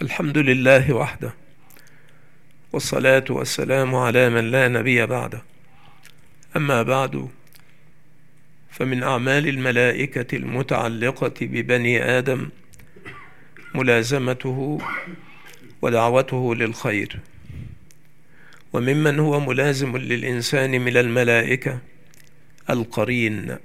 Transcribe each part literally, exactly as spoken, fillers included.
الحمد لله وحده، والصلاة والسلام على من لا نبي بعده. أما بعد، فمن أعمال الملائكة المتعلقة ببني آدم ملازمته ودعوته للخير. وممن هو ملازم للإنسان من الملائكة القرين،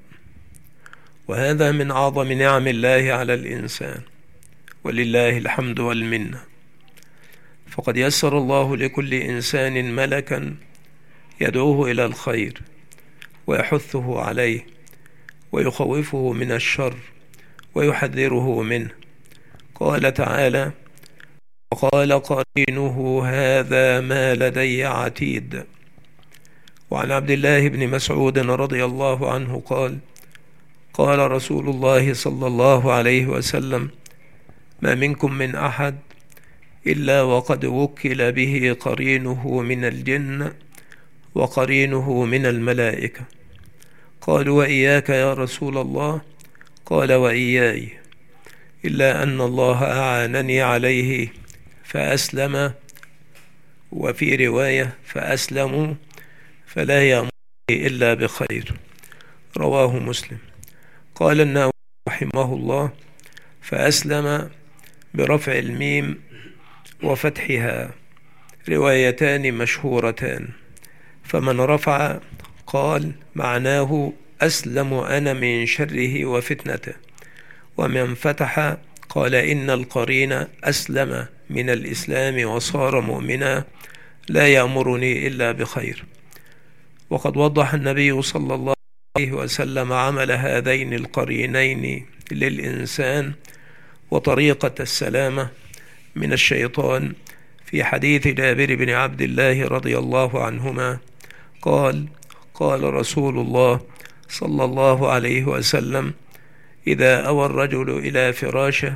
وهذا من أعظم نعم الله على الإنسان، ولله الحمد والمنة. فقد يسر الله لكل إنسان ملكا يدعوه إلى الخير ويحثه عليه ويخوفه من الشر ويحذره منه. قال تعالى: وقال قرينه هذا ما لدي عتيد. وعن عبد الله بن مسعود رضي الله عنه قال: قال رسول الله صلى الله عليه وسلم: ما منكم من أحد إلا وقد وكل به قرينه من الجن وقرينه من الملائكة. قالوا: وإياك يا رسول الله؟ قال: وإياي، إلا أن الله أعانني عليه فأسلم، وفي رواية فأسلموا، فلا يأمرني إلا بخير. رواه مسلم. قال النووي رحمه الله: فأسلم برفع الميم وفتحها، روايتان مشهورتان. فمن رفع قال معناه أسلم أنا من شره وفتنته، ومن فتح قال إن القرين أسلم من الإسلام وصار مؤمنا لا يأمرني إلا بخير. وقد وضح النبي صلى الله عليه وسلم عمل هذين القرينين للإنسان وطريقة السلامة من الشيطان في حديث جابر بن عبد الله رضي الله عنهما قال: قال رسول الله صلى الله عليه وسلم: إذا أوى الرجل إلى فراشه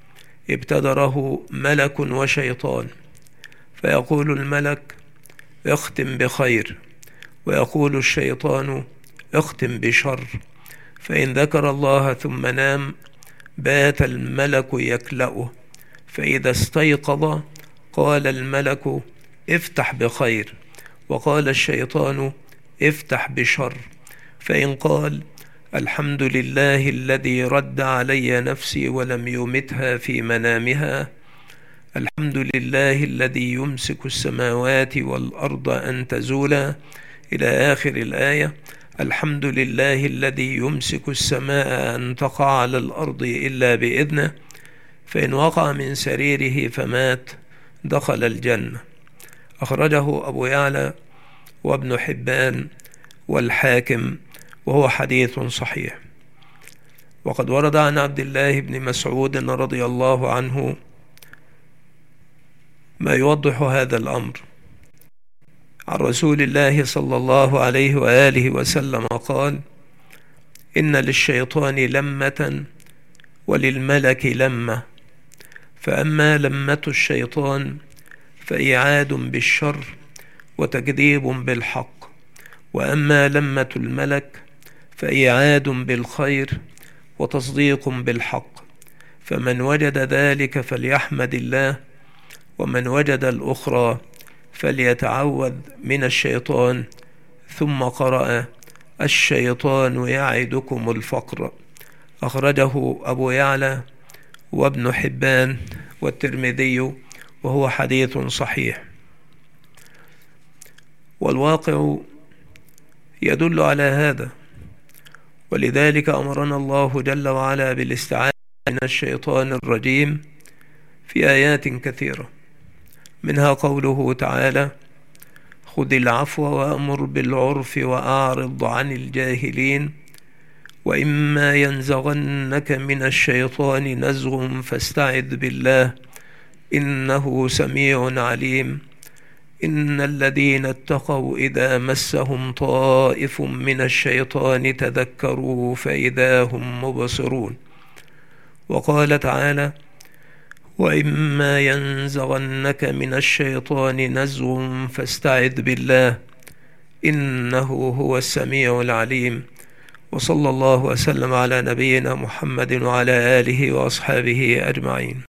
ابتدره ملك وشيطان، فيقول الملك: اختم بخير، ويقول الشيطان: اختم بشر. فإن ذكر الله ثم نام بات الملك يكلأه، فإذا استيقظ قال الملك: افتح بخير، وقال الشيطان: افتح بشر. فإن قال: الحمد لله الذي رد علي نفسي ولم يمتها في منامها، الحمد لله الذي يمسك السماوات والأرض أن تزولا، إلى آخر الآية، الحمد لله الذي يمسك السماء أن تقع على الأرض إلا بإذنه، فإن وقع من سريره فمات دخل الجنة. أخرجه أبو يعلى وابن حبان والحاكم، وهو حديث صحيح. وقد ورد عن عبد الله بن مسعود رضي الله عنه ما يوضح هذا الأمر عن رسول الله صلى الله عليه وآله وسلم قال: إن للشيطان لمة وللملك لمة، فأما لمة الشيطان فإعاد بالشر وتكذيب بالحق، وأما لمة الملك فإعاد بالخير وتصديق بالحق. فمن وجد ذلك فليحمد الله، ومن وجد الأخرى فليتعوذ من الشيطان. ثم قرأ: الشيطان يعدكم الفقر. أخرجه أبو يعلى وابن حبان والترمذي، وهو حديث صحيح. والواقع يدل على هذا، ولذلك أمرنا الله جل وعلا بالاستعاذة من الشيطان الرجيم في آيات كثيرة، منها قوله تعالى: خذ العفو وأمر بالعرف وأعرض عن الجاهلين، وإما ينزغنك من الشيطان نزغ فاستعذ بالله إنه سميع عليم. إن الذين اتقوا إذا مسهم طائف من الشيطان تذكروا فإذا هم مبصرون. وقال تعالى: وإما ينزغنك من الشيطان نزغ فاستعذ بالله إنه هو السميع العليم. وصلى الله وسلم على نبينا محمد وعلى آله وأصحابه أجمعين.